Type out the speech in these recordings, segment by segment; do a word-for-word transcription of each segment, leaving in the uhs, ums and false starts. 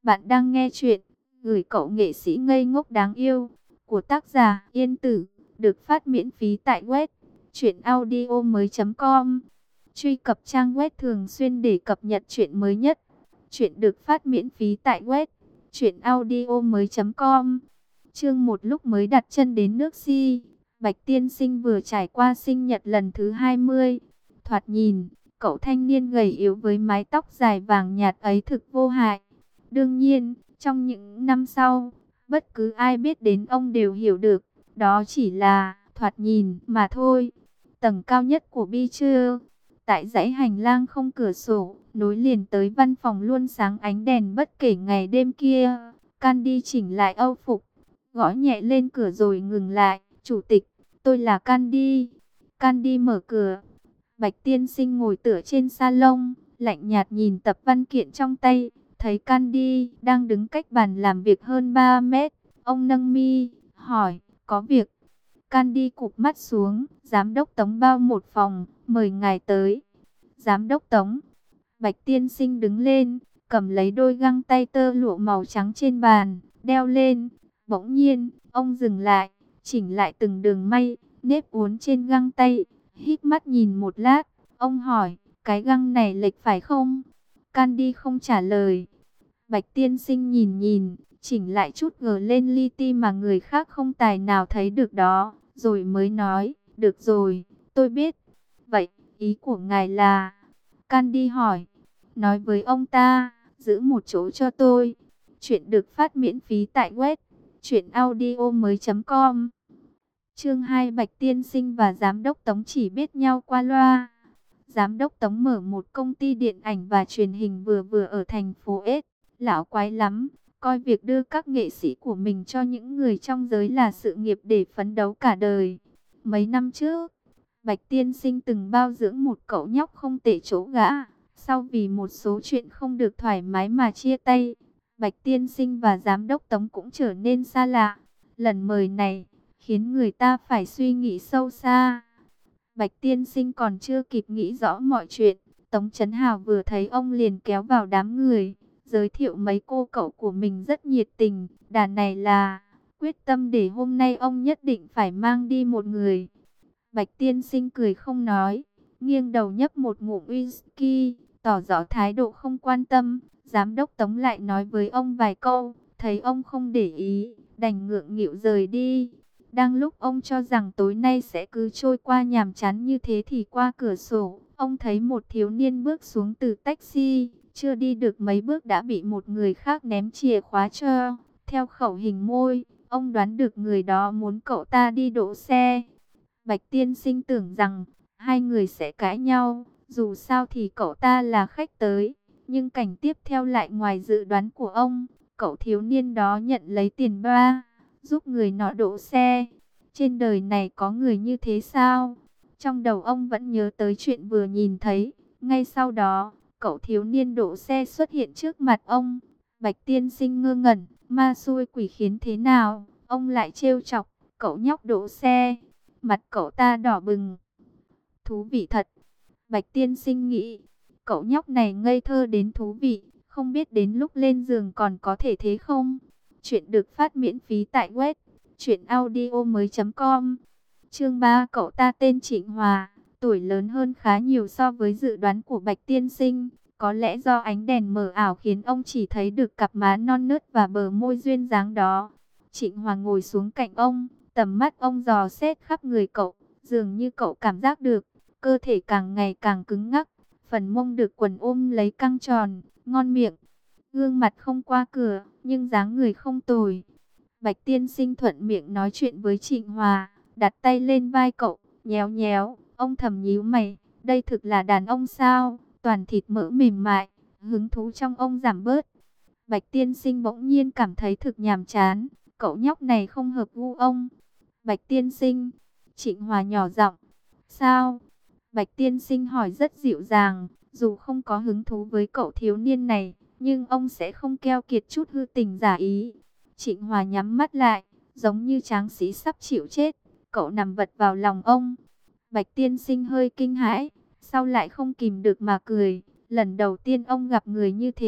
Bạn đang nghe chuyện Gửi cậu nghệ sĩ ngây ngốc đáng yêu của tác giả Yên Tử, được phát miễn phí tại web truyện audio mới chấm com. Truy cập trang web thường xuyên để cập nhật chuyện mới nhất. Chuyện được phát miễn phí tại web truyện audio mới chấm com. Chương một. Lúc mới đặt chân đến nước Si, Bạch Tiên Sinh vừa trải qua sinh nhật lần thứ hai mươi. Thoạt nhìn, cậu thanh niên gầy yếu với mái tóc dài vàng nhạt ấy thực vô hại. Đương nhiên, trong những năm sau, bất cứ ai biết đến ông đều hiểu được, đó chỉ là thoạt nhìn mà thôi. Tầng cao nhất của Beacher, tại dãy hành lang không cửa sổ, nối liền tới văn phòng luôn sáng ánh đèn bất kể ngày đêm kia, Candy chỉnh lại âu phục, gõ nhẹ lên cửa rồi ngừng lại. Chủ tịch, tôi là Candy. Candy mở cửa. Bạch Tiên Sinh ngồi tựa trên salon, lạnh nhạt nhìn tập văn kiện trong tay. Thấy Candy đang đứng cách bàn làm việc hơn ba mét, ông nâng mi, hỏi, có việc. Candy cụp mắt xuống, giám đốc Tống bao một phòng, mời ngài tới. Giám đốc Tống. Bạch Tiên Sinh đứng lên, cầm lấy đôi găng tay tơ lụa màu trắng trên bàn, đeo lên. Bỗng nhiên, ông dừng lại, chỉnh lại từng đường may, nếp uốn trên găng tay, hít mắt nhìn một lát. Ông hỏi, cái găng này lệch phải không? Candy không trả lời. Bạch Tiên Sinh nhìn nhìn, chỉnh lại chút gờ lên li ti mà người khác không tài nào thấy được đó, rồi mới nói, được rồi, tôi biết. Vậy, ý của ngài là? Candy hỏi. Nói với ông ta, giữ một chỗ cho tôi. Chuyện được phát miễn phí tại web truyện audio mới chấm com. Chương hai. Bạch Tiên Sinh và Giám đốc Tống chỉ biết nhau qua loa. Giám đốc Tống mở một công ty điện ảnh và truyền hình vừa vừa ở thành phố S. Lão quái lắm, coi việc đưa các nghệ sĩ của mình cho những người trong giới là sự nghiệp để phấn đấu cả đời. Mấy năm trước, Bạch Tiên Sinh từng bao dưỡng một cậu nhóc không tệ chỗ gã. Sau vì một số chuyện không được thoải mái mà chia tay, Bạch Tiên Sinh và Giám đốc Tống cũng trở nên xa lạ. Lần mời này khiến người ta phải suy nghĩ sâu xa. Bạch Tiên Sinh còn chưa kịp nghĩ rõ mọi chuyện, Tống Chấn Hào vừa thấy ông liền kéo vào đám người, giới thiệu mấy cô cậu của mình rất nhiệt tình. Đàn này là quyết tâm để hôm nay ông nhất định phải mang đi một người. Bạch Tiên Sinh cười không nói, nghiêng đầu nhấp một ngụm whisky, tỏ rõ thái độ không quan tâm. Giám đốc Tống lại nói với ông vài câu, thấy ông không để ý, đành ngượng nghịu rời đi. Đang lúc ông cho rằng tối nay sẽ cứ trôi qua nhàm chán như thế thì qua cửa sổ, ông thấy một thiếu niên bước xuống từ taxi, chưa đi được mấy bước đã bị một người khác ném chìa khóa cho. Theo khẩu hình môi, ông đoán được người đó muốn cậu ta đi đỗ xe. Bạch Tiên Sinh tưởng rằng hai người sẽ cãi nhau, dù sao thì cậu ta là khách tới. Nhưng cảnh tiếp theo lại ngoài dự đoán của ông, cậu thiếu niên đó nhận lấy tiền ba, giúp người nọ đỗ xe. Trên đời này có người như thế sao? Trong đầu ông vẫn nhớ tới chuyện vừa nhìn thấy. Ngay sau đó, cậu thiếu niên đỗ xe xuất hiện trước mặt ông. Bạch Tiên Sinh ngơ ngẩn, ma xui quỷ khiến thế nào? Ông lại trêu chọc, cậu nhóc đỗ xe. Mặt cậu ta đỏ bừng. Thú vị thật. Bạch Tiên Sinh nghĩ, cậu nhóc này ngây thơ đến thú vị, không biết đến lúc lên giường còn có thể thế không? Chuyện được phát miễn phí tại web truyện audio mới chấm com. Chương ba. Cậu ta tên Trịnh Hòa, tuổi lớn hơn khá nhiều so với dự đoán của Bạch Tiên Sinh. Có lẽ do ánh đèn mờ ảo khiến ông chỉ thấy được cặp má non nớt và bờ môi duyên dáng đó. Trịnh Hòa ngồi xuống cạnh ông, tầm mắt ông dò xét khắp người cậu, dường như cậu cảm giác được cơ thể càng ngày càng cứng ngắc, phần mông được quần ôm lấy căng tròn, ngon miệng. Gương mặt không qua cửa, nhưng dáng người không tồi. Bạch Tiên Sinh thuận miệng nói chuyện với Trịnh Hòa, đặt tay lên vai cậu, nhéo nhéo. Ông thầm nhíu mày, đây thực là đàn ông sao? Toàn thịt mỡ mềm mại, hứng thú trong ông giảm bớt. Bạch Tiên Sinh bỗng nhiên cảm thấy thực nhàm chán, cậu nhóc này không hợp gu ông. Bạch Tiên Sinh, Trịnh Hòa nhỏ giọng, sao? Bạch Tiên Sinh hỏi rất dịu dàng, dù không có hứng thú với cậu thiếu niên này, nhưng ông sẽ không keo kiệt chút hư tình giả ý. Trịnh Hòa nhắm mắt lại, giống như tráng sĩ sắp chịu chết, cậu nằm vật vào lòng ông. Bạch Tiên Sinh hơi kinh hãi, sau lại không kìm được mà cười. Lần đầu tiên ông gặp người như thế,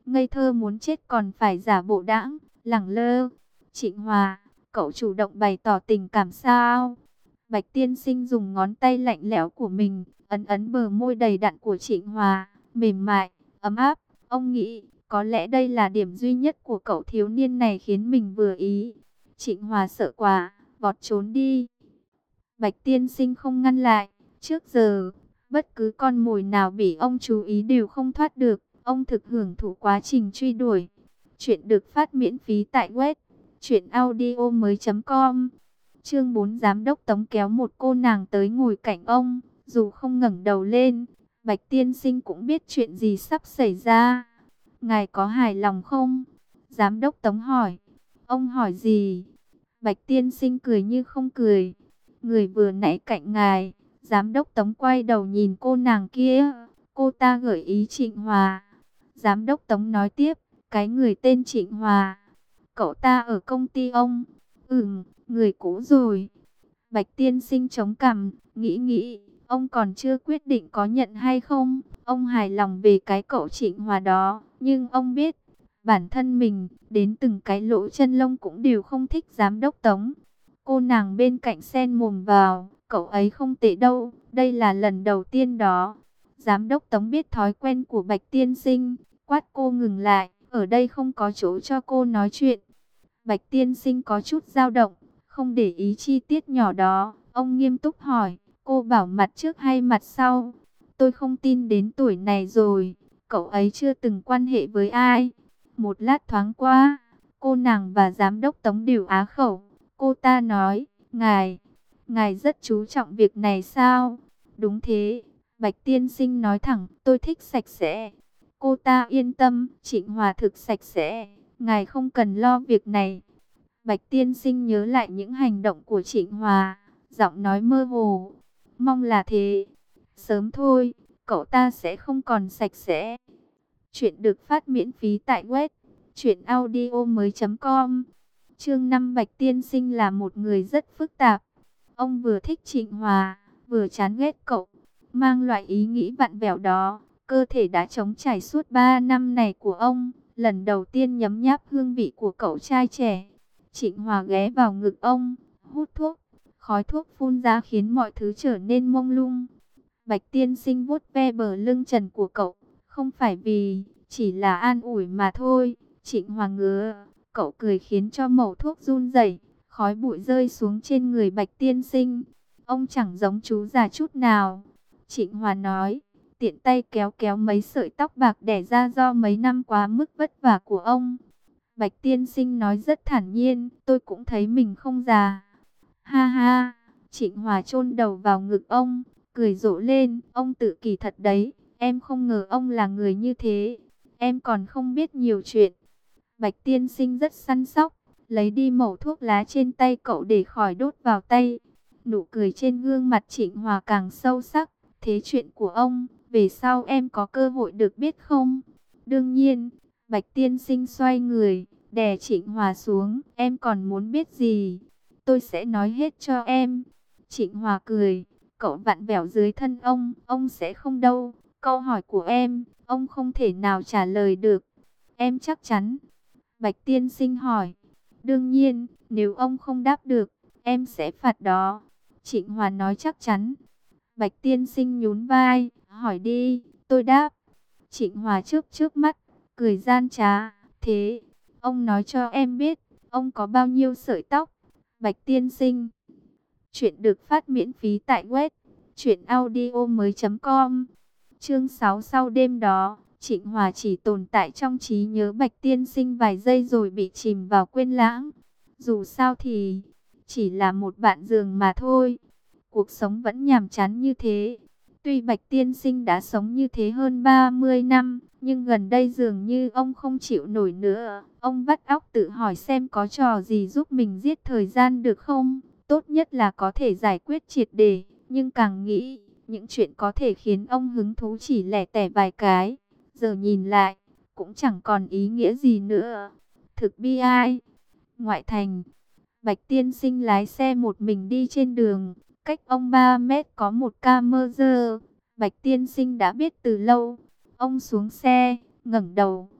ngây thơ muốn chết còn phải giả bộ đãng, lẳng lơ. Trịnh Hòa, cậu chủ động bày tỏ tình cảm sao? Bạch tiên sinh dùng ngón tay lạnh lẽo của mình, ấn ấn bờ môi đầy đặn của Trịnh Hòa, mềm mại, ấm áp. Ông nghĩ, có lẽ đây là điểm duy nhất của cậu thiếu niên này khiến mình vừa ý. Trịnh Hòa sợ quá, vọt trốn đi. Bạch tiên sinh không ngăn lại. Trước giờ, bất cứ con mồi nào bị ông chú ý đều không thoát được. Ông thực hưởng thụ quá trình truy đuổi. Chuyện được phát miễn phí tại web truyện audio mới chấm com. Chương bốn, giám đốc Tống kéo một cô nàng tới ngồi cạnh ông, dù không ngẩng đầu lên, Bạch tiên sinh cũng biết chuyện gì sắp xảy ra. Ngài có hài lòng không? Giám đốc Tống hỏi. Ông hỏi gì? Bạch tiên sinh cười như không cười. Người vừa nãy cạnh ngài. Giám đốc Tống quay đầu nhìn cô nàng kia. Cô ta gợi ý Trịnh Hòa. Giám đốc Tống nói tiếp. Cái người tên Trịnh Hòa, cậu ta ở công ty ông. Ừm, người cũ rồi. Bạch tiên sinh chống cằm, nghĩ nghĩ. Ông còn chưa quyết định có nhận hay không. Ông hài lòng về cái cậu Trịnh Hòa đó. Nhưng ông biết, bản thân mình, đến từng cái lỗ chân lông cũng đều không thích giám đốc Tống. Cô nàng bên cạnh xen mồm vào. Cậu ấy không tệ đâu, đây là lần đầu tiên đó. Giám đốc Tống biết thói quen của Bạch tiên sinh, quát cô ngừng lại. Ở đây không có chỗ cho cô nói chuyện. Bạch tiên sinh có chút dao động, không để ý chi tiết nhỏ đó. Ông nghiêm túc hỏi, cô bảo mặt trước hay mặt sau? Tôi không tin đến tuổi này rồi, cậu ấy chưa từng quan hệ với ai. Một lát thoáng qua, cô nàng và giám đốc Tống đều á khẩu. Cô ta nói, ngài, ngài rất chú trọng việc này sao? Đúng thế, Bạch tiên sinh nói thẳng, tôi thích sạch sẽ. Cô ta yên tâm, Trịnh Hòa thực sạch sẽ, ngài không cần lo việc này. Bạch tiên sinh nhớ lại những hành động của Trịnh Hòa, giọng nói mơ hồ. Mong là thế. Sớm thôi, cậu ta sẽ không còn sạch sẽ. Chuyện được phát miễn phí tại web truyện audio mới chấm com. Chương năm, Bạch tiên sinh là một người rất phức tạp. Ông vừa thích Trịnh Hòa, vừa chán ghét cậu. Mang loại ý nghĩ vặn vẹo đó, cơ thể đã trống trải suốt ba năm này của ông, lần đầu tiên nhấm nháp hương vị của cậu trai trẻ. Trịnh Hòa ghé vào ngực ông, hút thuốc, khói thuốc phun ra khiến mọi thứ trở nên mông lung. Bạch tiên sinh vuốt ve bờ lưng trần của cậu, không phải vì, chỉ là an ủi mà thôi. Trịnh Hòa ngứa, cậu cười khiến cho mẩu thuốc run rẩy, khói bụi rơi xuống trên người Bạch tiên sinh. Ông chẳng giống chú già chút nào. Trịnh Hòa nói, tiện tay kéo kéo mấy sợi tóc bạc đẻ ra do mấy năm quá mức vất vả của ông. Bạch tiên sinh nói rất thản nhiên, tôi cũng thấy mình không già. Ha ha, Trịnh Hòa chôn đầu vào ngực ông, cười rộ lên, ông tự kỷ thật đấy, em không ngờ ông là người như thế, em còn không biết nhiều chuyện. Bạch tiên sinh rất săn sóc, lấy đi mẩu thuốc lá trên tay cậu để khỏi đốt vào tay. Nụ cười trên gương mặt Trịnh Hòa càng sâu sắc. Thế chuyện của ông, về sau em có cơ hội được biết không? Đương nhiên. Bạch tiên sinh xoay người, đè Trịnh Hòa xuống. Em còn muốn biết gì? Tôi sẽ nói hết cho em. Trịnh Hòa cười, cậu vặn vẹo dưới thân ông. Ông sẽ không đâu. Câu hỏi của em, ông không thể nào trả lời được. Em chắc chắn? Bạch tiên sinh hỏi. Đương nhiên, nếu ông không đáp được, em sẽ phạt đó. Trịnh Hòa nói chắc chắn. Bạch tiên sinh nhún vai, hỏi đi, tôi đáp. Trịnh Hòa chớp chớp mắt, cười gian trá. Thế, ông nói cho em biết, ông có bao nhiêu sợi tóc? Bạch tiên sinh. Chuyện được phát miễn phí tại web truyện audio mới chấm com. Chương sáu, sau đêm đó, Trịnh Hòa chỉ tồn tại trong trí nhớ Bạch tiên sinh vài giây rồi bị chìm vào quên lãng. Dù sao thì chỉ là một bạn giường mà thôi. Cuộc sống vẫn nhàm chán như thế. Tuy Bạch tiên sinh đã sống như thế hơn ba mươi năm, nhưng gần đây dường như ông không chịu nổi nữa. Ông vắt óc tự hỏi xem có trò gì giúp mình giết thời gian được không? Tốt nhất là có thể giải quyết triệt để, nhưng càng nghĩ, những chuyện có thể khiến ông hứng thú chỉ lẻ tẻ vài cái. Giờ nhìn lại, cũng chẳng còn ý nghĩa gì nữa. Thực bi ai. Ngoại thành, Bạch tiên sinh lái xe một mình đi trên đường. Cách ông ba mét có một ca mơ dơ. Bạch tiên sinh đã biết từ lâu. Ông xuống xe, ngẩng đầu,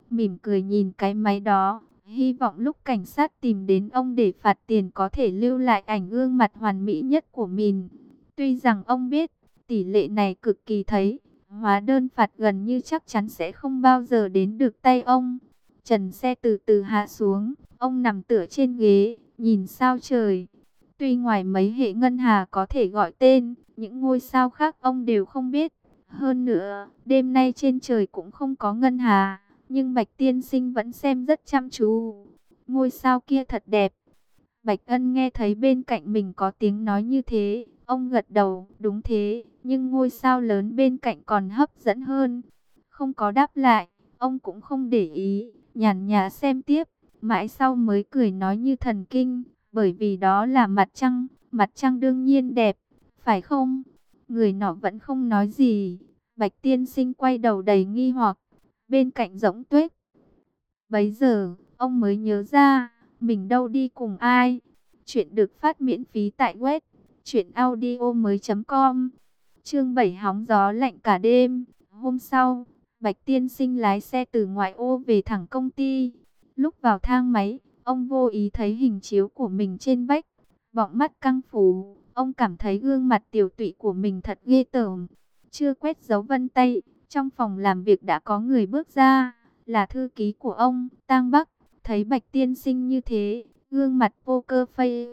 mỉm cười nhìn cái máy đó. Hy vọng lúc cảnh sát tìm đến ông để phạt tiền có thể lưu lại ảnh gương mặt hoàn mỹ nhất của mình. Tuy rằng ông biết, tỷ lệ này cực kỳ thấy, hóa đơn phạt gần như chắc chắn sẽ không bao giờ đến được tay ông. Trần xe từ từ hạ xuống, ông nằm tựa trên ghế, nhìn sao trời. Tuy ngoài mấy hệ ngân hà có thể gọi tên, những ngôi sao khác ông đều không biết. Hơn nữa, đêm nay trên trời cũng không có ngân hà, nhưng Bạch Tiên Sinh vẫn xem rất chăm chú. Ngôi sao kia thật đẹp. Bạch Ân nghe thấy bên cạnh mình có tiếng nói như thế, ông gật đầu, đúng thế, nhưng ngôi sao lớn bên cạnh còn hấp dẫn hơn. Không có đáp lại, ông cũng không để ý, nhàn nhã xem tiếp, mãi sau mới cười nói như thần kinh, bởi vì đó là mặt trăng, mặt trăng đương nhiên đẹp, phải không? Người nọ vẫn không nói gì, Bạch Tiên Sinh quay đầu đầy nghi hoặc, bên cạnh Rỗng Tuếch. Bấy giờ, ông mới nhớ ra, mình đâu đi cùng ai. Chuyện được phát miễn phí tại web truyện audio mới chấm com. Chương bảy hóng gió lạnh cả đêm. Hôm sau, Bạch Tiên Sinh lái xe từ ngoại ô về thẳng công ty. Lúc vào thang máy, ông vô ý thấy hình chiếu của mình trên vách. Bọng mắt căng phủ, ông cảm thấy gương mặt tiều tụy của mình thật ghê tởm. Chưa quét dấu vân tay, trong phòng làm việc đã có người bước ra, là thư ký của ông, Tang Bắc. Thấy Bạch Tiên Sinh như thế, gương mặt poker face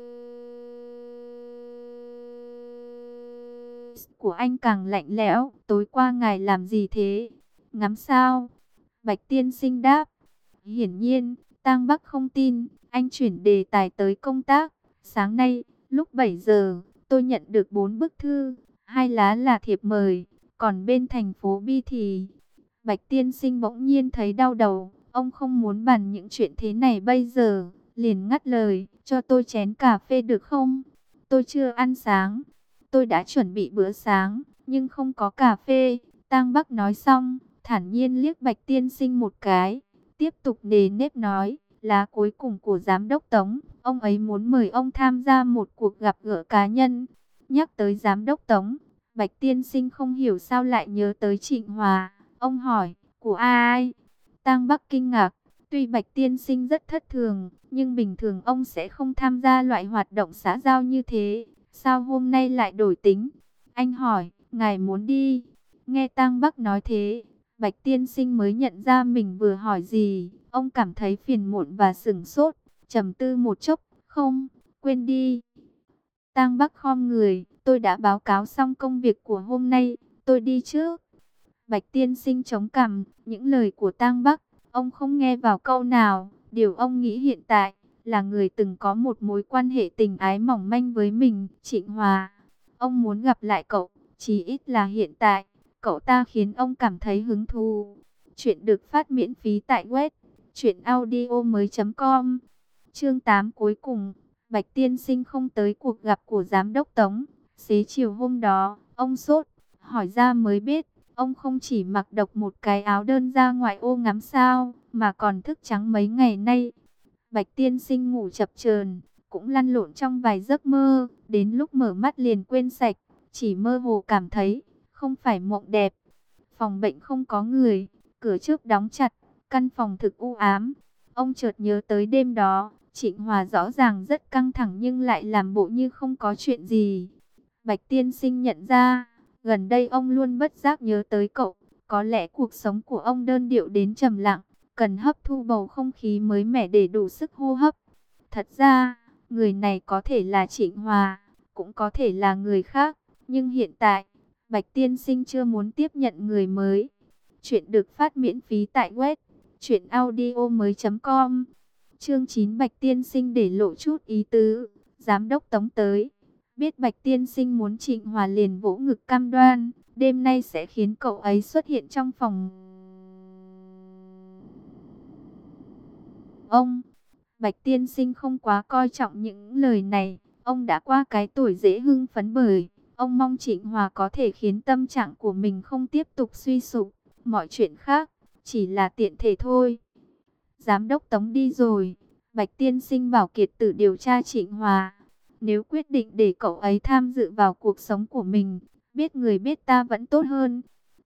của anh càng lạnh lẽo. Tối qua ngài làm gì thế? Ngắm sao? Bạch Tiên Sinh đáp. Hiển nhiên, Tang Bắc không tin, anh chuyển đề tài tới công tác. Sáng nay, lúc bảy giờ, tôi nhận được bốn bức thư, hai lá là thiệp mời, còn bên thành phố B thì... Bạch Tiên Sinh bỗng nhiên thấy đau đầu, ông không muốn bàn những chuyện thế này bây giờ, liền ngắt lời, cho tôi chén cà phê được không? Tôi chưa ăn sáng, tôi đã chuẩn bị bữa sáng, nhưng không có cà phê. Tang Bắc nói xong, thản nhiên liếc Bạch Tiên Sinh một cái, tiếp tục nề nếp nói, lá cuối cùng của giám đốc Tống, ông ấy muốn mời ông tham gia một cuộc gặp gỡ cá nhân. Nhắc tới giám đốc Tống, Bạch Tiên Sinh không hiểu sao lại nhớ tới Trịnh Hòa. Ông hỏi, của ai? Tang Bắc kinh ngạc, tuy Bạch Tiên Sinh rất thất thường, nhưng bình thường ông sẽ không tham gia loại hoạt động xã giao như thế. Sao hôm nay lại đổi tính? Anh hỏi, ngài muốn đi? Nghe Tang Bắc nói thế, Bạch Tiên Sinh mới nhận ra mình vừa hỏi gì. Ông cảm thấy phiền muộn và sửng sốt, trầm tư một chốc, không, quên đi. Tang Bắc khom người, tôi đã báo cáo xong công việc của hôm nay, tôi đi trước. Bạch Tiên Sinh chống cằm, những lời của Tang Bắc, ông không nghe vào câu nào. Điều ông nghĩ hiện tại, là người từng có một mối quan hệ tình ái mỏng manh với mình, Trịnh Hòa. Ông muốn gặp lại cậu, chỉ ít là hiện tại, cậu ta khiến ông cảm thấy hứng thú. Chuyện được phát miễn phí tại web truyện audio mới chấm com. Chương tám cuối cùng, Bạch Tiên Sinh không tới cuộc gặp của giám đốc Tống. Xế chiều hôm đó, ông sốt, hỏi ra mới biết, ông không chỉ mặc độc một cái áo đơn ra ngoại ô ngắm sao, mà còn thức trắng mấy ngày nay. Bạch Tiên Sinh ngủ chập chờn, cũng lăn lộn trong vài giấc mơ, đến lúc mở mắt liền quên sạch, chỉ mơ hồ cảm thấy, không phải mộng đẹp. Phòng bệnh không có người, cửa trước đóng chặt, căn phòng thực u ám. Ông chợt nhớ tới đêm đó, Trịnh Hòa rõ ràng rất căng thẳng nhưng lại làm bộ như không có chuyện gì. Bạch Tiên Sinh nhận ra, gần đây ông luôn bất giác nhớ tới cậu. Có lẽ cuộc sống của ông đơn điệu đến trầm lặng, cần hấp thu bầu không khí mới mẻ để đủ sức hô hấp. Thật ra, người này có thể là Trịnh Hòa, cũng có thể là người khác. Nhưng hiện tại, Bạch Tiên Sinh chưa muốn tiếp nhận người mới. Chuyện được phát miễn phí tại web truyện audio mới chấm com. Chương chín Bạch Tiên Sinh để lộ chút ý tứ. Giám đốc Tống tới. Biết Bạch Tiên Sinh muốn Trịnh Hòa liền vỗ ngực cam đoan, đêm nay sẽ khiến cậu ấy xuất hiện trong phòng ông. Bạch Tiên Sinh không quá coi trọng những lời này, ông đã qua cái tuổi dễ hưng phấn bởi, ông mong Trịnh Hòa có thể khiến tâm trạng của mình không tiếp tục suy sụp, mọi chuyện khác, chỉ là tiện thể thôi. Giám đốc Tống đi rồi, Bạch Tiên Sinh bảo Kiệt Tử điều tra Trịnh Hòa. Nếu quyết định để cậu ấy tham dự vào cuộc sống của mình, biết người biết ta vẫn tốt hơn.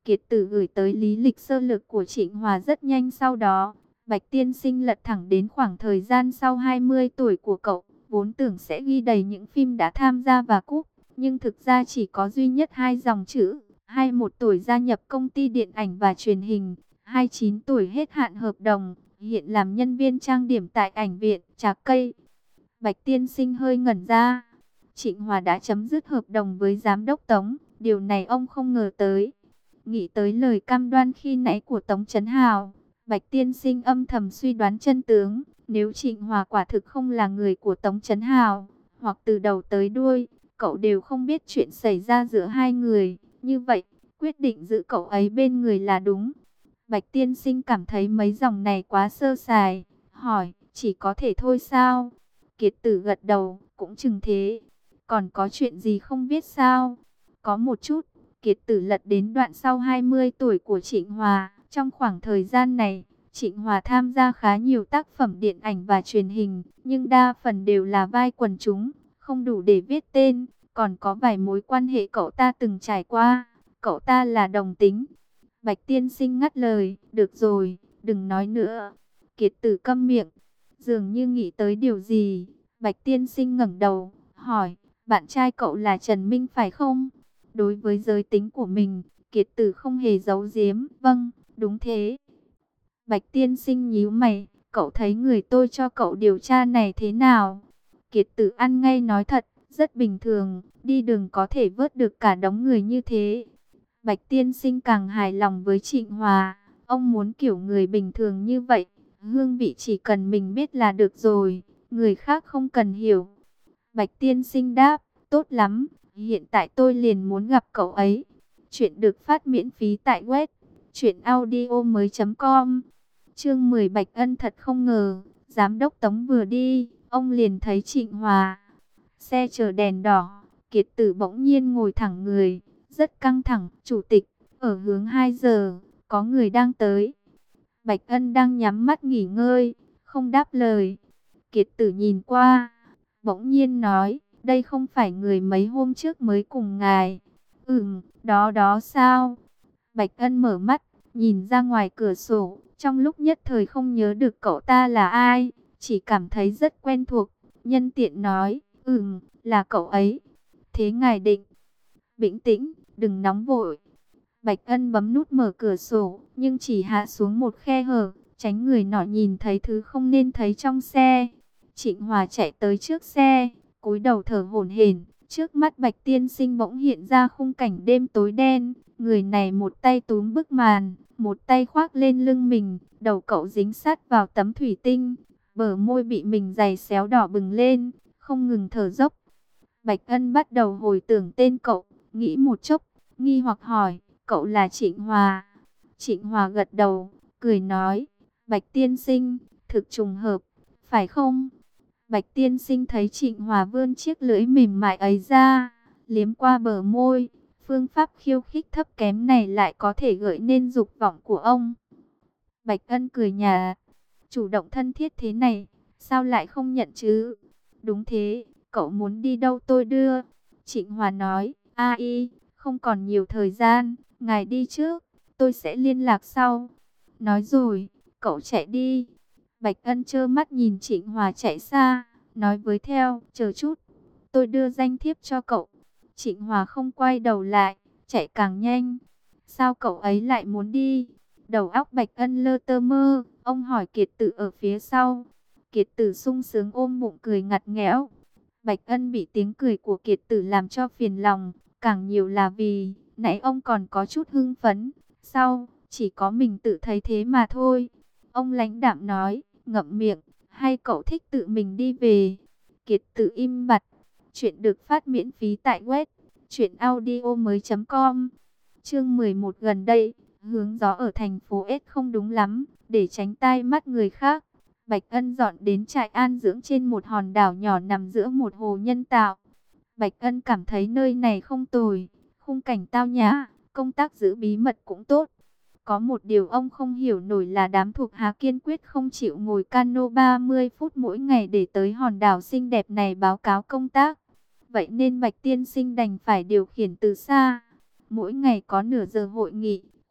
Kiệt Tử gửi tới lý lịch sơ lược của Trịnh Hòa rất nhanh sau đó. Bạch tiên sinh lật thẳng đến khoảng thời gian sau hai mươi tuổi của cậu, vốn tưởng sẽ ghi đầy những phim đã tham gia và cúp, nhưng thực ra chỉ có duy nhất hai dòng chữ: hai mươi mốt tuổi gia nhập công ty điện ảnh và truyền hình, hai mươi chín tuổi hết hạn hợp đồng, hiện làm nhân viên trang điểm tại ảnh viện Trà Cây. Bạch tiên sinh hơi ngẩn ra. Trịnh Hòa đã chấm dứt hợp đồng với giám đốc Tống, điều này ông không ngờ tới. Nghĩ tới lời cam đoan khi nãy của Tống Chấn Hào, Bạch tiên sinh âm thầm suy đoán chân tướng. Nếu Trịnh Hòa quả thực không là người của Tống Chấn Hào, hoặc từ đầu tới đuôi cậu đều không biết chuyện xảy ra giữa hai người, như vậy quyết định giữ cậu ấy bên người là đúng. Bạch tiên sinh cảm thấy mấy dòng này quá sơ sài, hỏi: chỉ có thể thôi sao? Kiệt Tử gật đầu: cũng chừng thế. Còn có chuyện gì không biết sao? Có một chút. Kiệt Tử lật đến đoạn sau hai mươi tuổi của Trịnh Hòa. Trong khoảng thời gian này, Trịnh Hòa tham gia khá nhiều tác phẩm điện ảnh và truyền hình, nhưng đa phần đều là vai quần chúng, không đủ để viết tên. Còn có vài mối quan hệ cậu ta từng trải qua. Cậu ta là đồng tính. Bạch tiên sinh ngắt lời: được rồi, đừng nói nữa. Kiệt Tử câm miệng, dường như nghĩ tới điều gì. Bạch tiên sinh ngẩng đầu, hỏi: bạn trai cậu là Trần Minh phải không? Đối với giới tính của mình, Kiệt Tử không hề giấu giếm. Vâng, đúng thế. Bạch tiên sinh nhíu mày: cậu thấy người tôi cho cậu điều tra này thế nào? Kiệt Tử ăn ngay nói thật: rất bình thường, đi đường có thể vớt được cả đống người như thế. Bạch tiên sinh càng hài lòng với Trịnh Hòa. Ông muốn kiểu người bình thường như vậy, hương vị chỉ cần mình biết là được rồi, người khác không cần hiểu. Bạch tiên sinh đáp: tốt lắm, hiện tại tôi liền muốn gặp cậu ấy. Chuyện được phát miễn phí tại web truyện audio mới chấm com. Chương mười. Bạch Ân thật không ngờ, giám đốc Tống vừa đi, ông liền thấy Trịnh Hòa. Xe chờ đèn đỏ, Kiệt Tử bỗng nhiên ngồi thẳng người, rất căng thẳng. Chủ tịch, ở hướng hai giờ, có người đang tới. Bạch Ân đang nhắm mắt nghỉ ngơi, không đáp lời. Kiệt Tử nhìn qua, bỗng nhiên nói: đây không phải người mấy hôm trước mới cùng ngài? Ừm, đó đó sao? Bạch Ân mở mắt, nhìn ra ngoài cửa sổ, trong lúc nhất thời không nhớ được cậu ta là ai, chỉ cảm thấy rất quen thuộc. Nhân tiện nói: ừm, là cậu ấy. Thế ngài định? Bình tĩnh, đừng nóng vội. Bạch Ân bấm nút mở cửa sổ, nhưng chỉ hạ xuống một khe hở, tránh người nọ nhìn thấy thứ không nên thấy trong xe. Trịnh Hòa chạy tới trước xe, cúi đầu thở hổn hển. Trước mắt Bạch tiên sinh bỗng hiện ra khung cảnh đêm tối đen. Người này một tay túm bức màn, một tay khoác lên lưng mình, đầu cậu dính sát vào tấm thủy tinh, bờ môi bị mình giày xéo đỏ bừng lên, không ngừng thở dốc. Bạch Ân bắt đầu hồi tưởng tên cậu, nghĩ một chốc, nghi hoặc hỏi: cậu là Trịnh Hòa? Trịnh Hòa gật đầu, cười nói: Bạch tiên sinh, thực trùng hợp, phải không? Bạch tiên sinh thấy Trịnh Hòa vươn chiếc lưỡi mềm mại ấy ra, liếm qua bờ môi. Phương pháp khiêu khích thấp kém này lại có thể gợi nên dục vọng của ông. Bạch Ân cười nhạt: chủ động thân thiết thế này, sao lại không nhận chứ? Đúng thế, cậu muốn đi đâu tôi đưa. Trịnh Hòa nói: ai, không còn nhiều thời gian, ngài đi trước, tôi sẽ liên lạc sau. Nói rồi, cậu chạy đi. Bạch Ân trơ mắt nhìn Trịnh Hòa chạy xa, nói với theo: chờ chút, tôi đưa danh thiếp cho cậu. Trịnh Hòa không quay đầu lại, chạy càng nhanh. Sao cậu ấy lại muốn đi? Đầu óc Bạch Ân lơ tơ mơ, ông hỏi Kiệt Tử ở phía sau. Kiệt Tử sung sướng ôm bụng cười ngặt nghẽo. Bạch Ân bị tiếng cười của Kiệt Tử làm cho phiền lòng, càng nhiều là vì nãy ông còn có chút hưng phấn, sau chỉ có mình tự thấy thế mà thôi. Ông lãnh đạm nói: ngậm miệng, hay cậu thích tự mình đi về? Kiệt Tử im bặt. Chuyện được phát miễn phí tại web truyện audio mới chấm com. Chương mười một. Gần đây, hướng gió ở thành phố S không đúng lắm. Để tránh tai mắt người khác, Bạch Ân dọn đến trại an dưỡng trên một hòn đảo nhỏ nằm giữa một hồ nhân tạo. Bạch Ân cảm thấy nơi này không tồi, khung cảnh tao nhã, công tác giữ bí mật cũng tốt. Có một điều ông không hiểu nổi là đám thuộc hạ kiên quyết không chịu ngồi cano ba mươi phút mỗi ngày để tới hòn đảo xinh đẹp này báo cáo công tác. Vậy nên Bạch tiên sinh đành phải điều khiển từ xa. Mỗi ngày có nửa giờ hội nghị,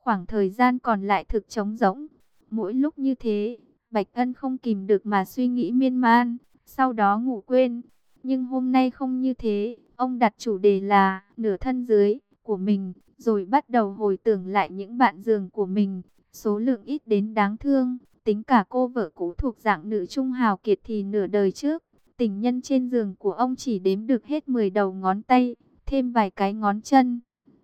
Khoảng thời gian còn lại thực trống rỗng. Mỗi lúc như thế, Bạch Ân không kìm được mà suy nghĩ miên man, sau đó ngủ quên. Nhưng hôm nay không như thế, ông đặt chủ đề là nửa thân dưới của mình, rồi bắt đầu hồi tưởng lại những bạn giường của mình, số lượng ít đến đáng thương. Tính cả cô vợ cũ thuộc dạng nữ trung hào kiệt thì nửa đời trước, tình nhân trên giường của ông chỉ đếm được hết mười đầu ngón tay, thêm vài cái ngón chân.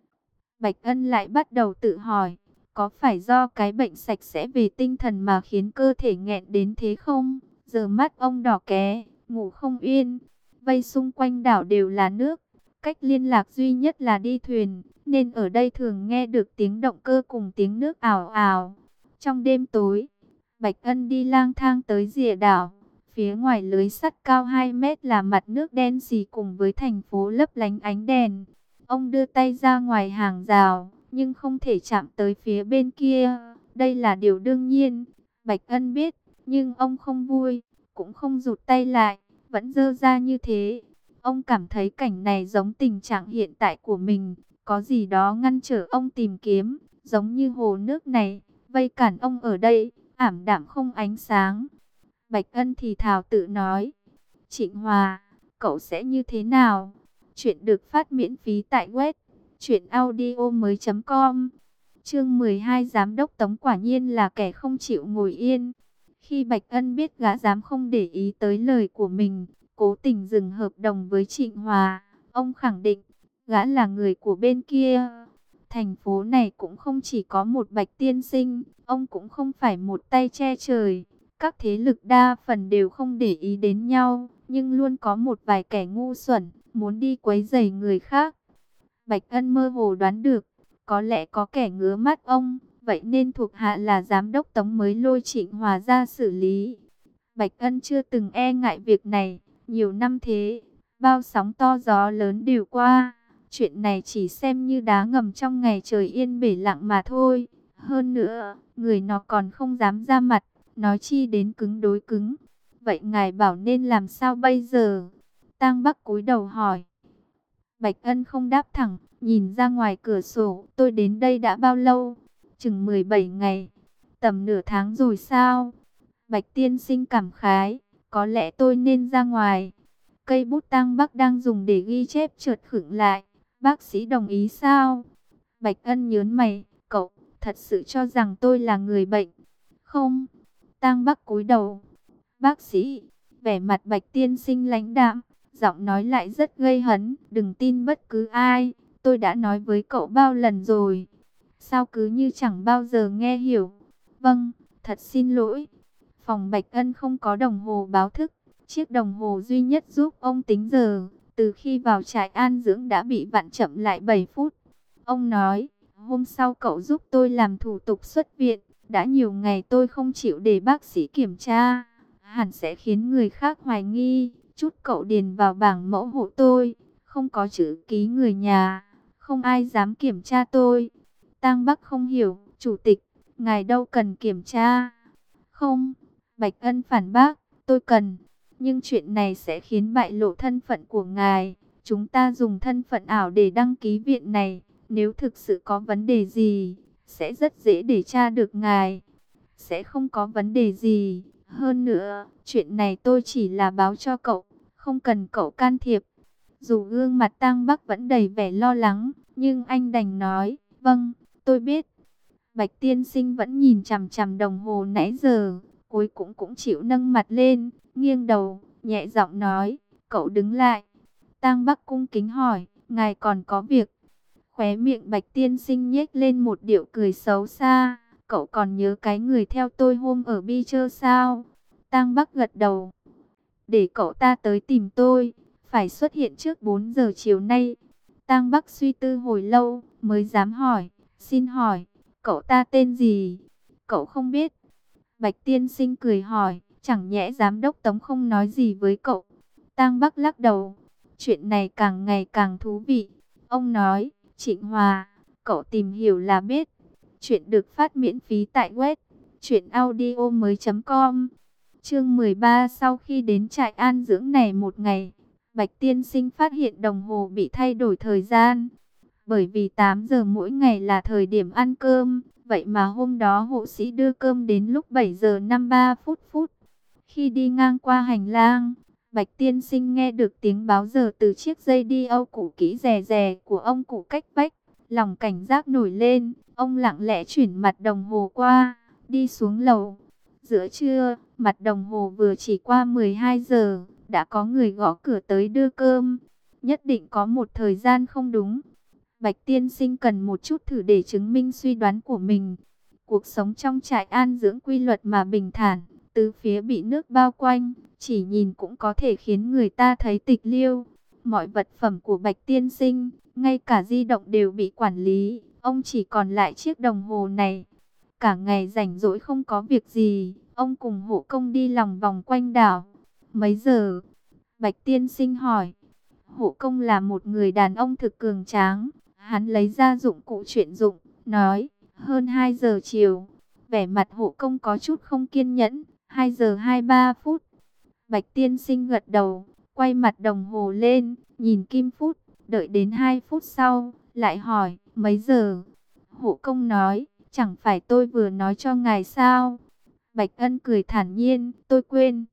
Bạch Ân lại bắt đầu tự hỏi, có phải do cái bệnh sạch sẽ về tinh thần mà khiến cơ thể nghẹn đến thế không? Giờ mắt ông đỏ ké, ngủ không yên, vây xung quanh đảo đều là nước. Cách liên lạc duy nhất là đi thuyền, nên ở đây thường nghe được tiếng động cơ cùng tiếng nước ào ào. Trong đêm tối, Bạch Ân đi lang thang tới rìa đảo. Phía ngoài lưới sắt cao hai mét là mặt nước đen xì cùng với thành phố lấp lánh ánh đèn. Ông đưa tay ra ngoài hàng rào, nhưng không thể chạm tới phía bên kia. Đây là điều đương nhiên, Bạch Ân biết, nhưng ông không vui, cũng không rụt tay lại, vẫn dơ ra như thế. Ông cảm thấy cảnh này giống tình trạng hiện tại của mình, có gì đó ngăn trở ông tìm kiếm, giống như hồ nước này, vây cản ông ở đây, ảm đạm không ánh sáng. Bạch Ân thì thào tự nói, Trịnh Hòa, cậu sẽ như thế nào? Chuyện được phát miễn phí tại web truyện audio mới chấm com. Chương mười hai, Giám đốc Tống quả nhiên là kẻ không chịu ngồi yên. Khi Bạch Ân biết gã dám không để ý tới lời của mình, cố tình dừng hợp đồng với Trịnh Hòa, ông khẳng định, gã là người của bên kia. Thành phố này cũng không chỉ có một Bạch tiên sinh, ông cũng không phải một tay che trời. Các thế lực đa phần đều không để ý đến nhau, nhưng luôn có một vài kẻ ngu xuẩn, muốn đi quấy rầy người khác. Bạch Ân mơ hồ đoán được, có lẽ có kẻ ngứa mắt ông, vậy nên thuộc hạ là giám đốc Tống mới lôi Trịnh Hòa ra xử lý. Bạch Ân chưa từng e ngại việc này, nhiều năm thế, bao sóng to gió lớn đều qua. Chuyện này chỉ xem như đá ngầm trong ngày trời yên bể lặng mà thôi. Hơn nữa, người nó còn không dám ra mặt, nói chi đến cứng đối cứng. Vậy ngài bảo nên làm sao bây giờ? Tang Bắc cúi đầu hỏi. Bạch Ân không đáp thẳng, nhìn ra ngoài cửa sổ. Tôi đến đây đã bao lâu? Chừng mười bảy ngày. Tầm nửa tháng rồi sao? Bạch tiên sinh cảm khái. Có lẽ tôi nên ra ngoài. Cây bút Tang Bắc đang dùng để ghi chép chợt khựng lại. Bác sĩ đồng ý sao? Bạch Ân nhớn mày. Cậu thật sự cho rằng tôi là người bệnh? Không. Tang Bắc cúi đầu. Bác sĩ. Vẻ mặt Bạch tiên sinh lãnh đạm, giọng nói lại rất gây hấn. Đừng tin bất cứ ai, tôi đã nói với cậu bao lần rồi. Sao cứ như chẳng bao giờ nghe hiểu? Vâng, thật xin lỗi. Phòng Bạch Ân không có đồng hồ báo thức. Chiếc đồng hồ duy nhất giúp ông tính giờ, từ khi vào trại an dưỡng đã bị vặn chậm lại bảy phút. Ông nói, hôm sau cậu giúp tôi làm thủ tục xuất viện. Đã nhiều ngày tôi không chịu để bác sĩ kiểm tra, hẳn sẽ khiến người khác hoài nghi. Chút cậu điền vào bảng mẫu hộ tôi, không có chữ ký người nhà, không ai dám kiểm tra tôi. Tang Bắc không hiểu, chủ tịch, ngài đâu cần kiểm tra. Không, Bạch Ân phản bác, tôi cần, nhưng chuyện này sẽ khiến bại lộ thân phận của ngài. Chúng ta dùng thân phận ảo để đăng ký viện này, nếu thực sự có vấn đề gì, sẽ rất dễ để tra được ngài. Sẽ không có vấn đề gì. Hơn nữa, chuyện này tôi chỉ là báo cho cậu, không cần cậu can thiệp. Dù gương mặt Tang Bắc vẫn đầy vẻ lo lắng, nhưng anh đành nói, vâng, tôi biết. Bạch tiên sinh vẫn nhìn chằm chằm đồng hồ nãy giờ, cuối cùng cũng chịu nâng mặt lên, nghiêng đầu, nhẹ giọng nói, cậu đứng lại. Tang Bắc cung kính hỏi, ngài còn có việc? Khóe miệng Bạch tiên sinh nhếch lên một điệu cười xấu xa. Cậu còn nhớ cái người theo tôi hôm ở Beacher sao? Tang Bắc gật đầu. Để cậu ta tới tìm tôi, phải xuất hiện trước bốn giờ chiều nay. Tang Bắc suy tư hồi lâu, mới dám hỏi. Xin hỏi, cậu ta tên gì? Cậu không biết. Bạch tiên sinh cười hỏi, chẳng nhẽ giám đốc Tống không nói gì với cậu? Tang Bắc lắc đầu. Chuyện này càng ngày càng thú vị. Ông nói, Trịnh Hòa, cậu tìm hiểu là biết. Chuyện được phát miễn phí tại web truyện audio mới chấm com. Chương mười ba, sau khi đến trại an dưỡng này một ngày, Bạch tiên sinh phát hiện đồng hồ bị thay đổi thời gian. Bởi vì tám giờ mỗi ngày là thời điểm ăn cơm, Vậy mà hôm đó hộ sĩ đưa cơm đến lúc bảy giờ năm mươi ba phút phút. Khi đi ngang qua hành lang, Bạch tiên sinh nghe được tiếng báo giờ từ chiếc dây đi âu cũ kỹ rè rè của ông cụ cách vách. Lòng cảnh giác nổi lên, ông lặng lẽ chuyển mặt đồng hồ qua, đi xuống lầu. Giữa trưa, mặt đồng hồ vừa chỉ qua mười hai giờ, đã có người gõ cửa tới đưa cơm. Nhất định có một thời gian không đúng. Bạch tiên sinh cần một chút thử để chứng minh suy đoán của mình. Cuộc sống trong trại an dưỡng quy luật mà bình thản, tứ phía bị nước bao quanh, chỉ nhìn cũng có thể khiến người ta thấy tịch liêu. Mọi vật phẩm của Bạch tiên sinh, ngay cả di động đều bị quản lý, ông chỉ còn lại chiếc đồng hồ này. Cả ngày rảnh rỗi không có việc gì, ông cùng hộ công đi lòng vòng quanh đảo. Mấy giờ? Bạch tiên sinh hỏi. Hộ công là một người đàn ông thực cường tráng. Hắn lấy ra dụng cụ chuyên dụng, nói, hơn hai giờ chiều. Vẻ mặt hộ công có chút không kiên nhẫn, hai giờ hai mươi ba phút. Bạch tiên sinh gật đầu, quay mặt đồng hồ lên, nhìn kim phút, đợi đến hai phút sau, lại hỏi, mấy giờ? Hộ công nói, chẳng phải tôi vừa nói cho ngài sao? Bạch Ân cười thản nhiên, tôi quên.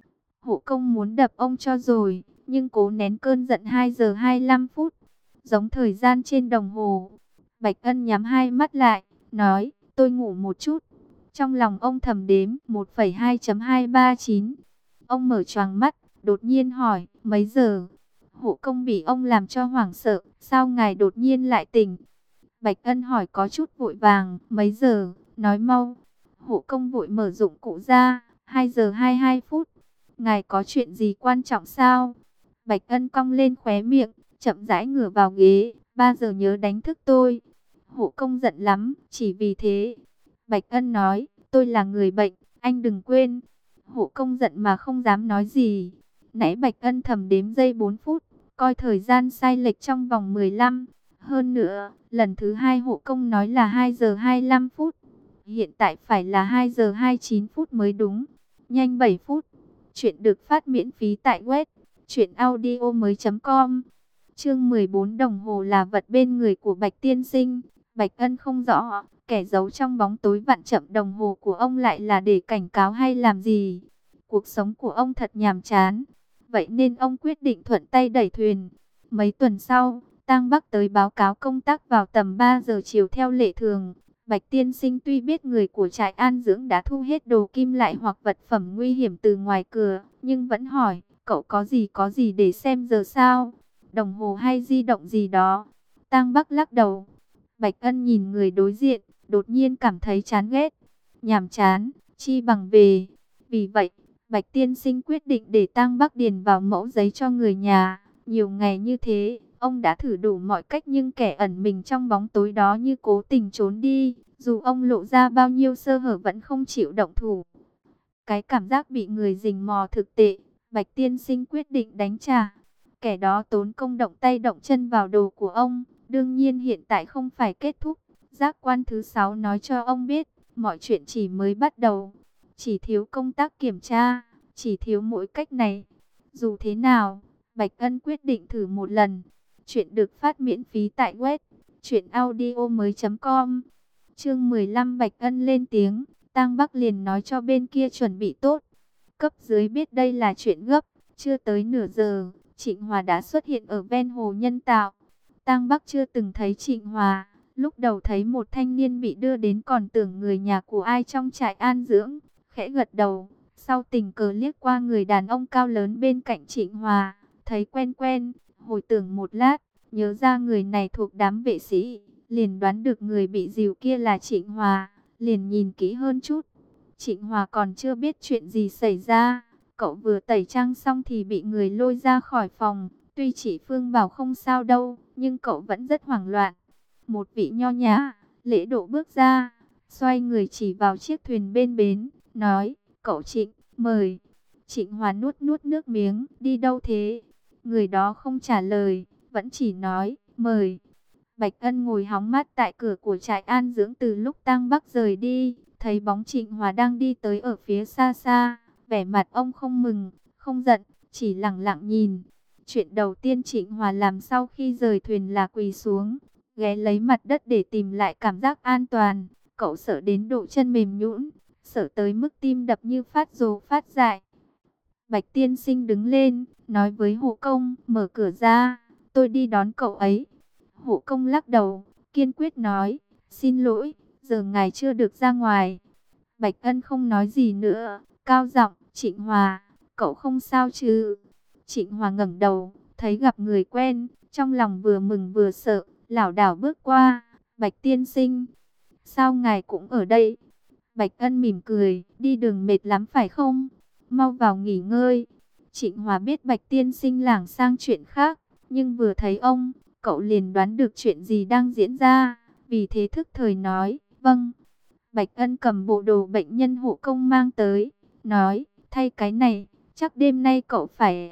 Hộ công muốn đập ông cho rồi, nhưng cố nén cơn giận hai giờ hai mươi lăm phút. Giống thời gian trên đồng hồ. Bạch Ân nhắm hai mắt lại, nói, tôi ngủ một chút. Trong lòng ông thầm đếm, một phẩy hai hai ba chín. Ông mở choàng mắt, đột nhiên hỏi, mấy giờ? Hộ công bị ông làm cho hoảng sợ, sao ngài đột nhiên lại tỉnh? Bạch Ân hỏi có chút vội vàng, mấy giờ? Nói mau. Hộ công vội mở dụng cụ ra, hai giờ hai mươi hai phút. Ngài có chuyện gì quan trọng sao? Bạch Ân cong lên khóe miệng, chậm rãi ngửa vào ghế, ba giờ nhớ đánh thức tôi. Hộ công giận lắm, chỉ vì thế. Bạch Ân nói, tôi là người bệnh, anh đừng quên. Hộ công giận mà không dám nói gì. Nãy Bạch Ân thầm đếm giây bốn phút, coi thời gian sai lệch trong vòng mười lăm. Hơn nữa, lần thứ hai hộ công nói là hai giờ hai mươi lăm phút. Hiện tại phải là hai giờ hai mươi chín phút mới đúng. Nhanh bảy phút. Chuyện được phát miễn phí tại web truyện audio mới.com. Chương mười bốn, đồng hồ là vật bên người của Bạch tiên sinh. Bạch Ân không rõ, kẻ giấu trong bóng tối vặn chậm đồng hồ của ông lại là để cảnh cáo hay làm gì. Cuộc sống của ông thật nhàm chán. Vậy nên ông quyết định thuận tay đẩy thuyền. Mấy tuần sau, Tang Bắc tới báo cáo công tác vào tầm ba giờ chiều theo lệ thường. Bạch tiên sinh tuy biết người của trại an dưỡng đã thu hết đồ kim loại hoặc vật phẩm nguy hiểm từ ngoài cửa, nhưng vẫn hỏi, cậu có gì có gì để xem giờ sao? Đồng hồ hay di động gì đó? Tang Bắc lắc đầu. Bạch Ân nhìn người đối diện, đột nhiên cảm thấy chán ghét. Nhàm chán, chi bằng về. Vì vậy, Bạch tiên sinh quyết định để Tang Bắc điền vào mẫu giấy cho người nhà. Nhiều ngày như thế, ông đã thử đủ mọi cách nhưng kẻ ẩn mình trong bóng tối đó như cố tình trốn đi. Dù ông lộ ra bao nhiêu sơ hở vẫn không chịu động thủ. Cái cảm giác bị người rình mò thực tệ. Bạch tiên sinh quyết định đánh trả. Kẻ đó tốn công động tay động chân vào đồ của ông. Đương nhiên hiện tại không phải kết thúc. Giác quan thứ sáu nói cho ông biết, mọi chuyện chỉ mới bắt đầu. Chỉ thiếu công tác kiểm tra, chỉ thiếu mỗi cách này. Dù thế nào, Bạch Ân quyết định thử một lần. Chuyện được phát miễn phí tại web truyện audio mới.com. Chương mười lăm, Bạch Ân lên tiếng, Tang Bắc liền nói cho bên kia chuẩn bị tốt. Cấp dưới biết đây là chuyện gấp, chưa tới nửa giờ, Trịnh Hòa đã xuất hiện ở ven hồ nhân tạo. Tang Bắc chưa từng thấy Trịnh Hòa, lúc đầu thấy một thanh niên bị đưa đến còn tưởng người nhà của ai trong trại an dưỡng, khẽ gật đầu, sau tình cờ liếc qua người đàn ông cao lớn bên cạnh Trịnh Hòa, thấy quen quen, hồi tưởng một lát, nhớ ra người này thuộc đám vệ sĩ, liền đoán được người bị dìu kia là Trịnh Hòa, liền nhìn kỹ hơn chút. Trịnh Hòa còn chưa biết chuyện gì xảy ra, cậu vừa tẩy trang xong thì bị người lôi ra khỏi phòng. Tuy chỉ Phương bảo không sao đâu, nhưng cậu vẫn rất hoảng loạn. Một vị nho nhã, lễ độ bước ra, xoay người chỉ vào chiếc thuyền bên bến, nói, cậu Trịnh, mời. Trịnh Hòa nuốt nuốt nước miếng, đi đâu thế? Người đó không trả lời, vẫn chỉ nói, mời. Bạch Ân ngồi hóng mát tại cửa của trại an dưỡng từ lúc Tang Bắc rời đi, thấy bóng Trịnh Hòa đang đi tới ở phía xa xa, vẻ mặt ông không mừng, không giận, chỉ lặng lặng nhìn. Chuyện đầu tiên Trịnh Hòa làm sau khi rời thuyền là quỳ xuống, ghé lấy mặt đất để tìm lại cảm giác an toàn. Cậu sợ đến độ chân mềm nhũn, sợ tới mức tim đập như phát rồ phát dại. Bạch tiên sinh đứng lên, nói với hộ công, mở cửa ra, tôi đi đón cậu ấy. Hộ công lắc đầu, kiên quyết nói, xin lỗi, giờ ngài chưa được ra ngoài. Bạch Ân không nói gì nữa, cao giọng, Trịnh Hòa, cậu không sao chứ? Trịnh Hòa ngẩng đầu, thấy gặp người quen, trong lòng vừa mừng vừa sợ, lảo đảo bước qua, Bạch tiên sinh, sao ngài cũng ở đây? Bạch Ân mỉm cười, đi đường mệt lắm phải không? Mau vào nghỉ ngơi. Trịnh Hòa biết Bạch tiên sinh lảng sang chuyện khác, nhưng vừa thấy ông, cậu liền đoán được chuyện gì đang diễn ra, vì thế thức thời nói, vâng. Bạch Ân cầm bộ đồ bệnh nhân hộ công mang tới, nói, thay cái này, chắc đêm nay cậu phải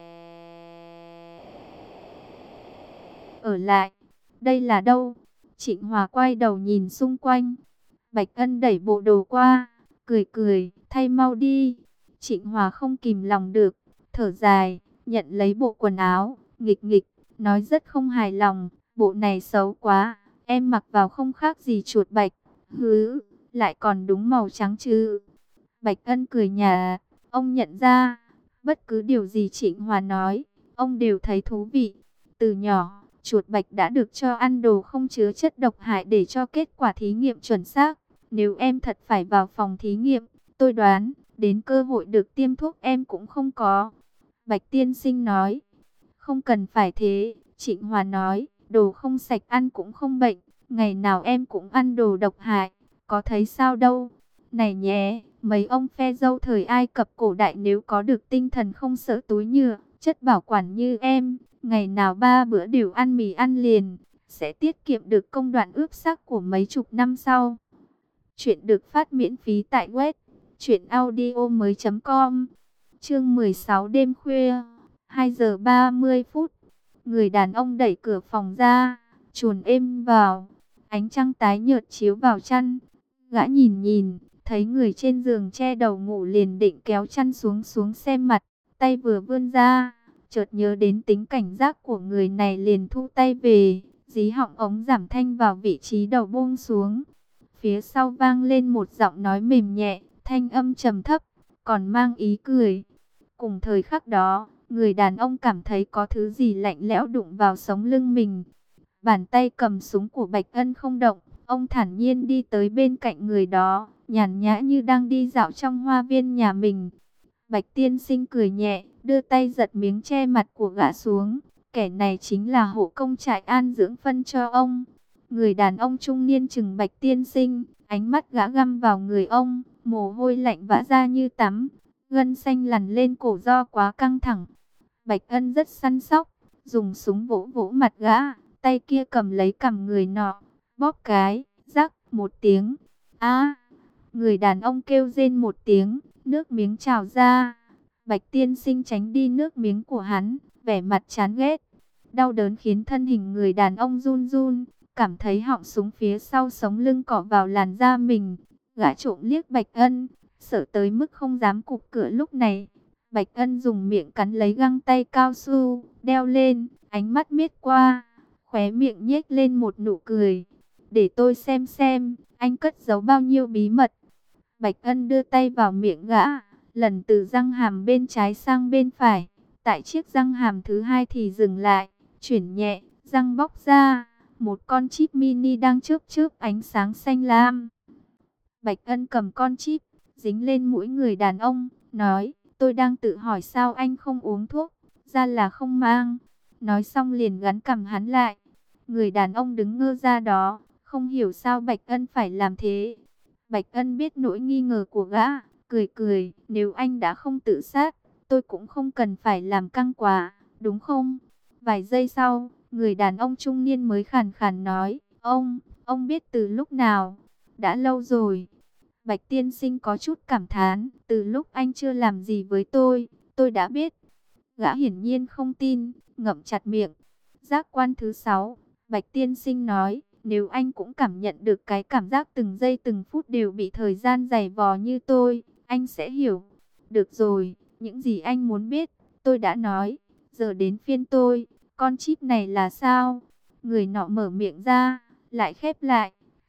ở lại. Đây là đâu? Trịnh Hòa quay đầu nhìn xung quanh. Bạch Ân đẩy bộ đồ qua, cười cười, thay mau đi. Trịnh Hòa không kìm lòng được, thở dài, nhận lấy bộ quần áo, nghịch nghịch, nói rất không hài lòng, bộ này xấu quá, em mặc vào không khác gì chuột bạch, hứ, lại còn đúng màu trắng chứ. Bạch Ân cười nhả, ông nhận ra, bất cứ điều gì Trịnh Hòa nói, ông đều thấy thú vị. Từ nhỏ, chuột bạch đã được cho ăn đồ không chứa chất độc hại để cho kết quả thí nghiệm chuẩn xác. Nếu em thật phải vào phòng thí nghiệm, tôi đoán, đến cơ hội được tiêm thuốc em cũng không có. Bạch tiên sinh nói, không cần phải thế. Trịnh Hòa nói, đồ không sạch ăn cũng không bệnh, ngày nào em cũng ăn đồ độc hại, có thấy sao đâu. Này nhé, mấy ông phe dâu thời Ai Cập cổ đại nếu có được tinh thần không sợ túi nhựa, chất bảo quản như em, ngày nào ba bữa đều ăn mì ăn liền, sẽ tiết kiệm được công đoạn ướp xác của mấy chục năm sau. Chuyện được phát miễn phí tại web truyện audio mới chấm com. Chương mười sáu đêm khuya, hai giờ ba mươi phút. Người đàn ông đẩy cửa phòng ra, chuồn êm vào. Ánh trăng tái nhợt chiếu vào chăn. Gã nhìn nhìn, thấy người trên giường che đầu ngủ liền định kéo chăn xuống xuống xem mặt. Tay vừa vươn ra, chợt nhớ đến tính cảnh giác của người này liền thu tay về. Dí họng ống giảm thanh vào vị trí đầu buông xuống. Phía sau vang lên một giọng nói mềm nhẹ, thanh âm trầm thấp, còn mang ý cười. Cùng thời khắc đó, người đàn ông cảm thấy có thứ gì lạnh lẽo đụng vào sống lưng mình. Bàn tay cầm súng của Bạch Ân không động, ông thản nhiên đi tới bên cạnh người đó, nhàn nhã như đang đi dạo trong hoa viên nhà mình. Bạch tiên sinh cười nhẹ, đưa tay giật miếng che mặt của gã xuống. Kẻ này chính là hộ công trại an dưỡng phân cho ông. Người đàn ông trung niên chừng Bạch tiên sinh, ánh mắt gã găm vào người ông, mồ hôi lạnh vã ra như tắm, gân xanh lằn lên cổ do quá căng thẳng. Bạch Ân rất săn sóc, dùng súng vỗ vỗ mặt gã, tay kia cầm lấy cằm người nọ, bóp cái, rắc một tiếng. A! Người đàn ông kêu rên một tiếng, nước miếng trào ra. Bạch tiên sinh tránh đi nước miếng của hắn, vẻ mặt chán ghét. Đau đớn khiến thân hình người đàn ông run run, cảm thấy họng súng phía sau sống lưng cọ vào làn da mình. Gã trộm liếc Bạch Ân, sợ tới mức không dám cụp cửa lúc này. Bạch Ân dùng miệng cắn lấy găng tay cao su, đeo lên, ánh mắt miết qua, khóe miệng nhếch lên một nụ cười. Để tôi xem xem, anh cất giấu bao nhiêu bí mật. Bạch Ân đưa tay vào miệng gã, lần từ răng hàm bên trái sang bên phải. Tại chiếc răng hàm thứ hai thì dừng lại, chuyển nhẹ, răng bóc ra. Một con chip mini đang chớp chớp ánh sáng xanh lam. Bạch Ân cầm con chip, dính lên mũi người đàn ông, nói, tôi đang tự hỏi sao anh không uống thuốc, ra là không mang. Nói xong liền gắn cằm hắn lại. Người đàn ông đứng ngơ ra đó, không hiểu sao Bạch Ân phải làm thế. Bạch Ân biết nỗi nghi ngờ của gã, cười cười, nếu anh đã không tự sát, tôi cũng không cần phải làm căng quá, đúng không? Vài giây sau, người đàn ông trung niên mới khàn khàn nói, ông, ông biết từ lúc nào? Đã lâu rồi. Bạch tiên sinh có chút cảm thán, từ lúc anh chưa làm gì với tôi, tôi đã biết. Gã hiển nhiên không tin, ngậm chặt miệng. Giác quan thứ sáu, Bạch tiên sinh nói, nếu anh cũng cảm nhận được cái cảm giác từng giây từng phút đều bị thời gian giày vò như tôi, anh sẽ hiểu. Được rồi, những gì anh muốn biết, tôi đã nói, giờ đến phiên tôi, con chip này là sao? Người nọ mở miệng ra, lại khép lại,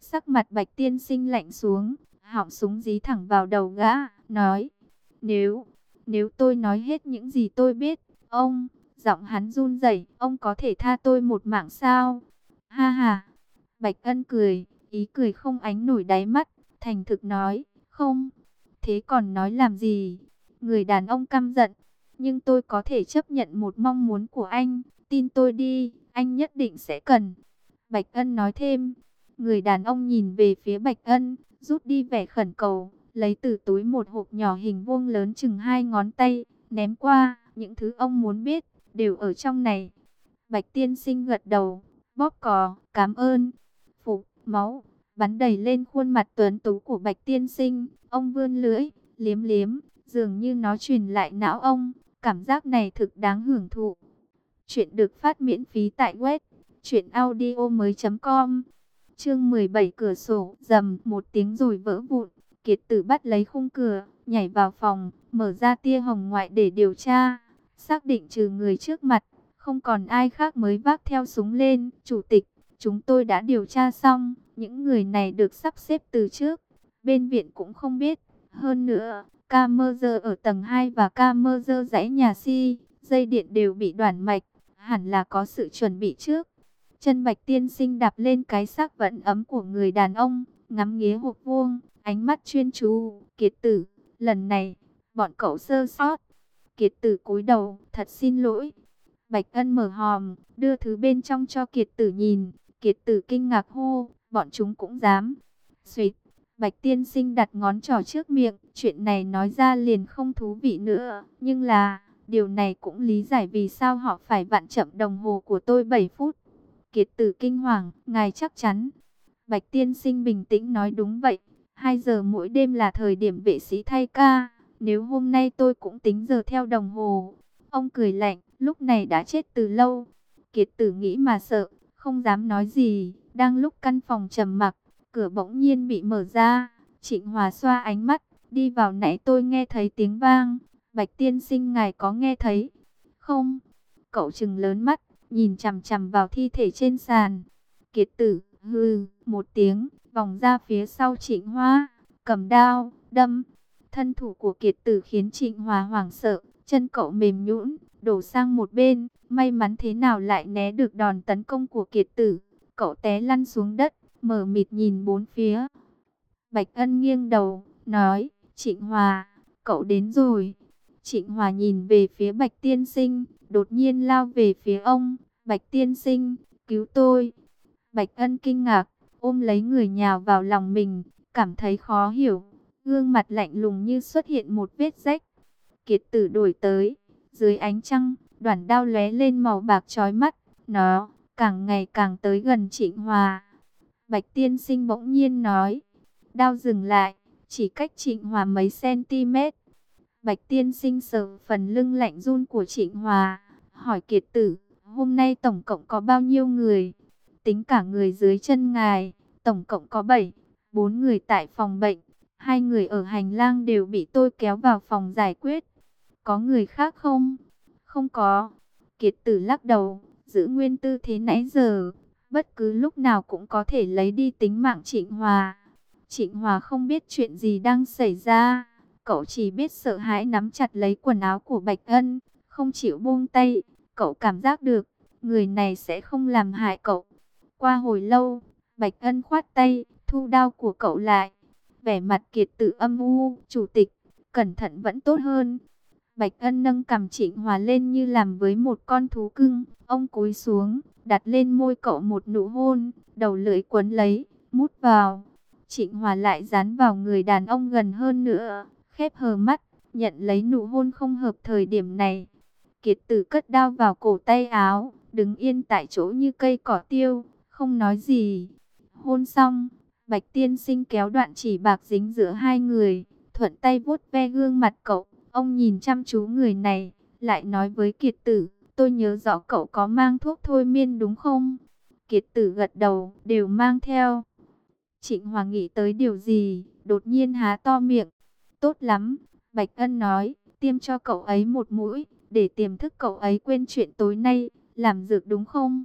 Sắc mặt Bạch tiên sinh lạnh xuống, họng súng dí thẳng vào đầu gã, nói, nếu, nếu tôi nói hết những gì tôi biết, ông, giọng hắn run rẩy, ông có thể tha tôi một mạng sao? Ha ha, Bạch Ân cười, ý cười không ánh nổi đáy mắt, thành thực nói, không, thế còn nói làm gì? Người đàn ông căm giận, nhưng tôi có thể chấp nhận một mong muốn của anh, tin tôi đi, anh nhất định sẽ cần. Bạch Ân nói thêm, người đàn ông nhìn về phía Bạch Ân, rút đi vẻ khẩn cầu, lấy từ túi một hộp nhỏ hình vuông lớn chừng hai ngón tay, ném qua, những thứ ông muốn biết, đều ở trong này. Bạch tiên sinh gật đầu, bóp cò, cảm ơn. Phục, máu, bắn đầy lên khuôn mặt tuấn tú của Bạch tiên sinh, ông vươn lưỡi, liếm liếm, dường như nó truyền lại não ông, cảm giác này thực đáng hưởng thụ. Chuyện được phát miễn phí tại web truyện audio mới.com. Chương mười bảy, cửa sổ rầm một tiếng rồi vỡ vụn. Kiệt Tử bắt lấy khung cửa, nhảy vào phòng, mở ra tia hồng ngoại để điều tra, xác định trừ người trước mặt, không còn ai khác mới vác theo súng lên. Chủ tịch, chúng tôi đã điều tra xong, những người này được sắp xếp từ trước, bên viện cũng không biết. Hơn nữa, camera ở tầng hai và camera dãy nhà Si, dây điện đều bị đoản mạch, hẳn là có sự chuẩn bị trước. Chân Bạch tiên sinh đạp lên cái xác vẫn ấm của người đàn ông, ngắm nghía hộp vuông, ánh mắt chuyên chú. Kiệt Tử, lần này, bọn cậu sơ sót. Kiệt Tử cúi đầu, thật xin lỗi. Bạch Ân mở hòm, đưa thứ bên trong cho Kiệt Tử nhìn. Kiệt Tử kinh ngạc hô, bọn chúng cũng dám. Xuyệt, Bạch tiên sinh đặt ngón trỏ trước miệng, chuyện này nói ra liền không thú vị nữa. Nhưng là, điều này cũng lý giải vì sao họ phải vặn chậm đồng hồ của tôi bảy phút. Kiệt Tử kinh hoàng, ngài chắc chắn. Bạch tiên sinh bình tĩnh nói, đúng vậy. Hai giờ mỗi đêm là thời điểm vệ sĩ thay ca. Nếu hôm nay tôi cũng tính giờ theo đồng hồ. Ông cười lạnh, lúc này đã chết từ lâu. Kiệt Tử nghĩ mà sợ, không dám nói gì. Đang lúc căn phòng trầm mặc, cửa bỗng nhiên bị mở ra. Trịnh Hòa xoa ánh mắt, đi vào. Nãy tôi nghe thấy tiếng vang. Bạch tiên sinh, ngài có nghe thấy không? Cậu trừng lớn mắt, nhìn chằm chằm vào thi thể trên sàn. Kiệt Tử hừ một tiếng, vòng ra phía sau Trịnh Hoa, cầm đao đâm. Thân thủ của Kiệt Tử khiến Trịnh Hòa hoảng sợ, chân cậu mềm nhũn, đổ sang một bên. May mắn thế nào lại né được đòn tấn công của Kiệt Tử. Cậu té lăn xuống đất, mờ mịt nhìn bốn phía. Bạch Ân nghiêng đầu, nói, Trịnh Hòa, cậu đến rồi. Trịnh Hòa nhìn về phía Bạch tiên sinh, đột nhiên lao về phía ông. Bạch tiên sinh, cứu tôi. Bạch Ân kinh ngạc, ôm lấy người nhào vào lòng mình, cảm thấy khó hiểu. Gương mặt lạnh lùng như xuất hiện một vết rách. Kiệt Tử đổi tới, dưới ánh trăng, đoản đao lóe lên màu bạc chói mắt. Nó càng ngày càng tới gần Trịnh Hòa. Bạch tiên sinh bỗng nhiên nói, đao dừng lại, chỉ cách Trịnh Hòa mấy cm. Bạch tiên sinh sờ phần lưng lạnh run của Trịnh Hòa, hỏi Kiệt Tử, hôm nay tổng cộng có bao nhiêu người? Tính cả người dưới chân ngài, tổng cộng có bảy, bốn người tại phòng bệnh, hai người ở hành lang đều bị tôi kéo vào phòng giải quyết. Có người khác không? Không có. Kiệt Tử lắc đầu, giữ nguyên tư thế nãy giờ, bất cứ lúc nào cũng có thể lấy đi tính mạng Trịnh Hòa. Trịnh Hòa không biết chuyện gì đang xảy ra, cậu chỉ biết sợ hãi nắm chặt lấy quần áo của Bạch Ân, không chịu buông tay. Cậu cảm giác được, người này sẽ không làm hại cậu. Qua hồi lâu, Bạch Ân khoát tay, thu đao của cậu lại. Vẻ mặt Kiệt Tử âm u, chủ tịch, cẩn thận vẫn tốt hơn. Bạch Ân nâng cằm Trịnh Hòa lên như làm với một con thú cưng. Ông cúi xuống, đặt lên môi cậu một nụ hôn, đầu lưỡi quấn lấy, mút vào. Trịnh Hòa lại dán vào người đàn ông gần hơn nữa, khép hờ mắt, nhận lấy nụ hôn không hợp thời điểm này. Kiệt Tử cất đao vào cổ tay áo, đứng yên tại chỗ như cây cỏ tiêu, không nói gì. Hôn xong, Bạch tiên sinh kéo đoạn chỉ bạc dính giữa hai người, thuận tay vuốt ve gương mặt cậu. Ông nhìn chăm chú người này, lại nói với Kiệt Tử, tôi nhớ rõ cậu có mang thuốc thôi miên đúng không? Kiệt Tử gật đầu, đều mang theo. Trịnh Hòa nghĩ tới điều gì, đột nhiên há to miệng. Tốt lắm, Bạch Ân nói, tiêm cho cậu ấy một mũi, để tiềm thức cậu ấy quên chuyện tối nay, làm dược đúng không?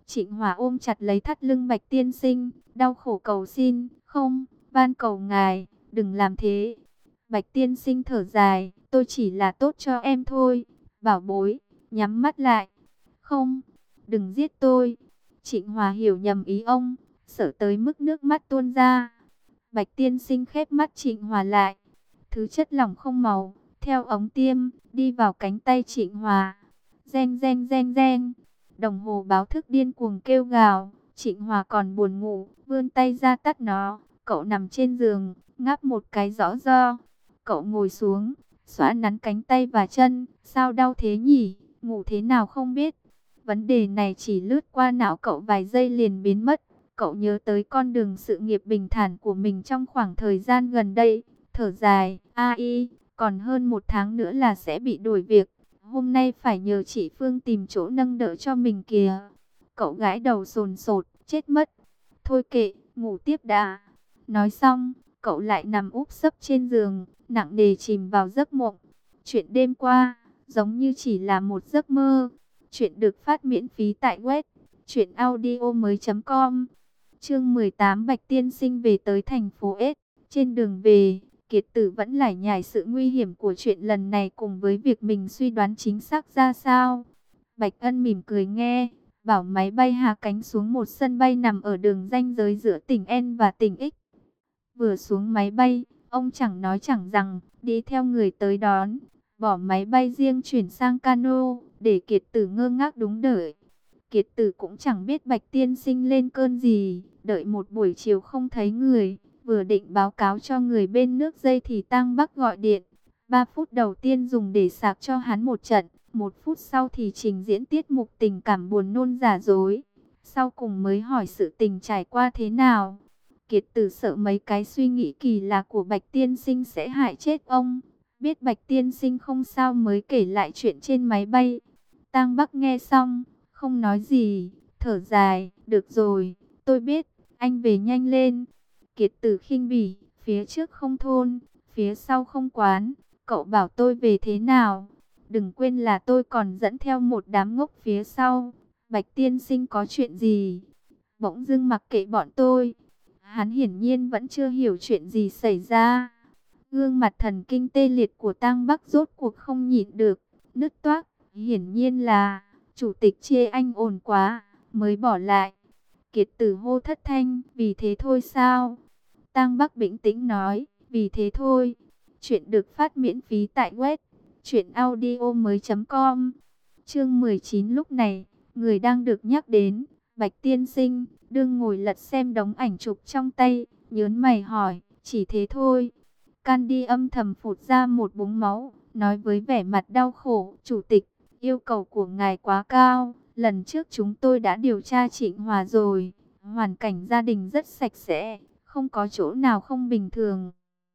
Trịnh Hòa ôm chặt lấy thắt lưng Bạch tiên sinh, đau khổ cầu xin, không, van cầu ngài, đừng làm thế. Bạch tiên sinh thở dài, tôi chỉ là tốt cho em thôi, bảo bối, nhắm mắt lại. Không, đừng giết tôi. Trịnh Hòa hiểu nhầm ý ông, sợ tới mức nước mắt tuôn ra. Bạch tiên sinh khép mắt Trịnh Hòa lại. Thứ chất lỏng không màu, theo ống tiêm, đi vào cánh tay Trịnh Hòa. Reng reng reng reng. Đồng hồ báo thức điên cuồng kêu gào. Trịnh Hòa còn buồn ngủ, vươn tay ra tắt nó. Cậu nằm trên giường, ngáp một cái rõ do. Cậu ngồi xuống, xõa nắn cánh tay và chân. Sao đau thế nhỉ? Ngủ thế nào không biết. Vấn đề này chỉ lướt qua não cậu vài giây liền biến mất. Cậu nhớ tới con đường sự nghiệp bình thản của mình trong khoảng thời gian gần đây. Thở dài, ai, còn hơn một tháng nữa là sẽ bị đuổi việc. Hôm nay phải nhờ chị Phương tìm chỗ nâng đỡ cho mình kìa. Cậu gãi đầu sồn sột, chết mất. Thôi kệ, ngủ tiếp đã. Nói xong, cậu lại nằm úp sấp trên giường, nặng nề chìm vào giấc mộng. Chuyện đêm qua, giống như chỉ là một giấc mơ. Chuyện được phát miễn phí tại web truyện audio mới chấm com. Chương mười tám, Bạch tiên sinh về tới thành phố S. Trên đường về, Kiệt Tử vẫn lải nhải sự nguy hiểm của chuyện lần này cùng với việc mình suy đoán chính xác ra sao. Bạch Ân mỉm cười nghe, bảo máy bay hạ cánh xuống một sân bay nằm ở đường ranh giới giữa tỉnh N và tỉnh X. Vừa xuống máy bay, ông chẳng nói chẳng rằng, đi theo người tới đón, bỏ máy bay riêng chuyển sang cano, để Kiệt Tử ngơ ngác đúng đợi. Kiệt Tử cũng chẳng biết Bạch tiên sinh lên cơn gì, đợi một buổi chiều không thấy người, vừa định báo cáo cho người bên nước dây thì Tang Bắc gọi điện. Ba phút đầu tiên dùng để sạc cho hắn một trận, một phút sau thì trình diễn tiết mục tình cảm buồn nôn giả dối. Sau cùng mới hỏi sự tình trải qua thế nào. Kiệt Tử sợ mấy cái suy nghĩ kỳ lạ của Bạch tiên sinh sẽ hại chết ông. Biết Bạch tiên sinh không sao mới kể lại chuyện trên máy bay. Tang Bắc nghe xong, không nói gì, thở dài, được rồi, tôi biết, anh về nhanh lên. Kiệt Tử khinh bỉ, phía trước không thôn, phía sau không quán, cậu bảo tôi về thế nào? Đừng quên là tôi còn dẫn theo một đám ngốc phía sau. Bạch tiên sinh có chuyện gì? Bỗng dưng mặc kệ bọn tôi. Hắn hiển nhiên vẫn chưa hiểu chuyện gì xảy ra. Gương mặt thần kinh tê liệt của Tang Bắc rốt cuộc không nhịn được, nứt toác, hiển nhiên là chủ tịch chê anh ổn quá, mới bỏ lại. Kiệt Tử hô thất thanh, vì thế thôi sao? Tang Bắc bình tĩnh nói, vì thế thôi. Chuyện được phát miễn phí tại web truyện audio mới chấm com. Chương mười chín. Lúc này, người đang được nhắc đến, Bạch tiên sinh, đương ngồi lật xem đống ảnh chụp trong tay, nhớn mày hỏi, chỉ thế thôi. Candy âm thầm phụt ra một búng máu, nói với vẻ mặt đau khổ, chủ tịch, yêu cầu của ngài quá cao, lần trước chúng tôi đã điều tra Trịnh Hòa rồi, hoàn cảnh gia đình rất sạch sẽ, không có chỗ nào không bình thường.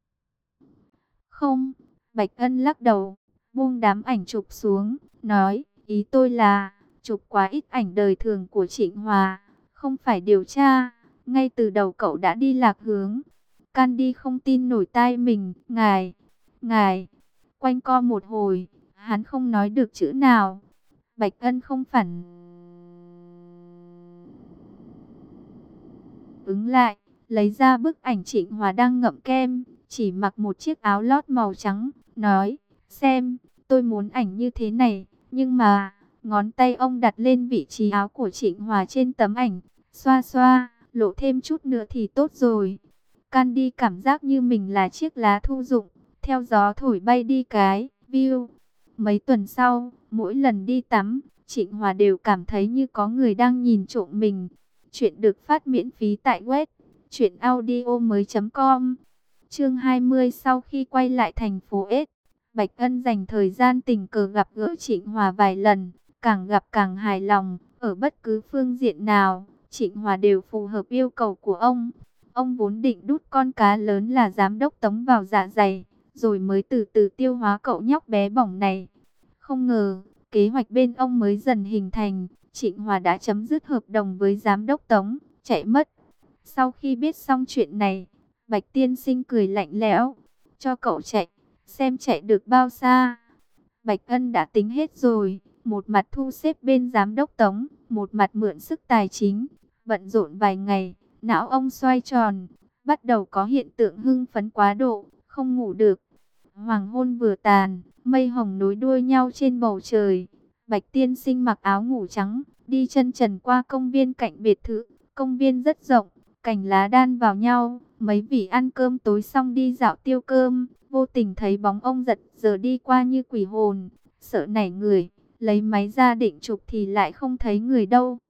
Không, Bạch Ân lắc đầu, buông đám ảnh chụp xuống, nói, ý tôi là, chụp quá ít ảnh đời thường của Trịnh Hòa, không phải điều tra, ngay từ đầu cậu đã đi lạc hướng. Candy không tin nổi tai mình, ngài, ngài, quanh co một hồi, hắn không nói được chữ nào. Bạch Ân không phản ứng lại, lấy ra bức ảnh Trịnh Hòa đang ngậm kem, chỉ mặc một chiếc áo lót màu trắng, nói, xem, tôi muốn ảnh như thế này, nhưng mà, ngón tay ông đặt lên vị trí áo của Trịnh Hòa trên tấm ảnh, xoa xoa, lộ thêm chút nữa thì tốt rồi. Candy cảm giác như mình là chiếc lá thu dụng, theo gió thổi bay đi cái, view. Mấy tuần sau, mỗi lần đi tắm, Trịnh Hòa đều cảm thấy như có người đang nhìn trộm mình. Chuyện được phát miễn phí tại web truyện audio mới chấm com. Chương hai mươi. Sau khi quay lại thành phố S, Bạch Ân dành thời gian tình cờ gặp gỡ Trịnh Hòa vài lần, càng gặp càng hài lòng, ở bất cứ phương diện nào, Trịnh Hòa đều phù hợp yêu cầu của ông. Ông vốn định đút con cá lớn là giám đốc Tống vào dạ dày, rồi mới từ từ tiêu hóa cậu nhóc bé bỏng này. Không ngờ, kế hoạch bên ông mới dần hình thành, Trịnh Hòa đã chấm dứt hợp đồng với giám đốc Tống, chạy mất. Sau khi biết xong chuyện này, Bạch tiên sinh cười lạnh lẽo, cho cậu chạy, xem chạy được bao xa. Bạch Ân đã tính hết rồi, một mặt thu xếp bên giám đốc Tống, một mặt mượn sức tài chính, bận rộn vài ngày, não ông xoay tròn, bắt đầu có hiện tượng hưng phấn quá độ, không ngủ được. Hoàng hôn vừa tàn, mây hồng nối đuôi nhau trên bầu trời. Bạch tiên sinh mặc áo ngủ trắng, đi chân trần qua công viên cạnh biệt thự. Công viên rất rộng, cành lá đan vào nhau. Mấy vị ăn cơm tối xong đi dạo tiêu cơm, vô tình thấy bóng ông giật giờ đi qua như quỷ hồn. Sợ nảy người, lấy máy ra định chụp thì lại không thấy người đâu.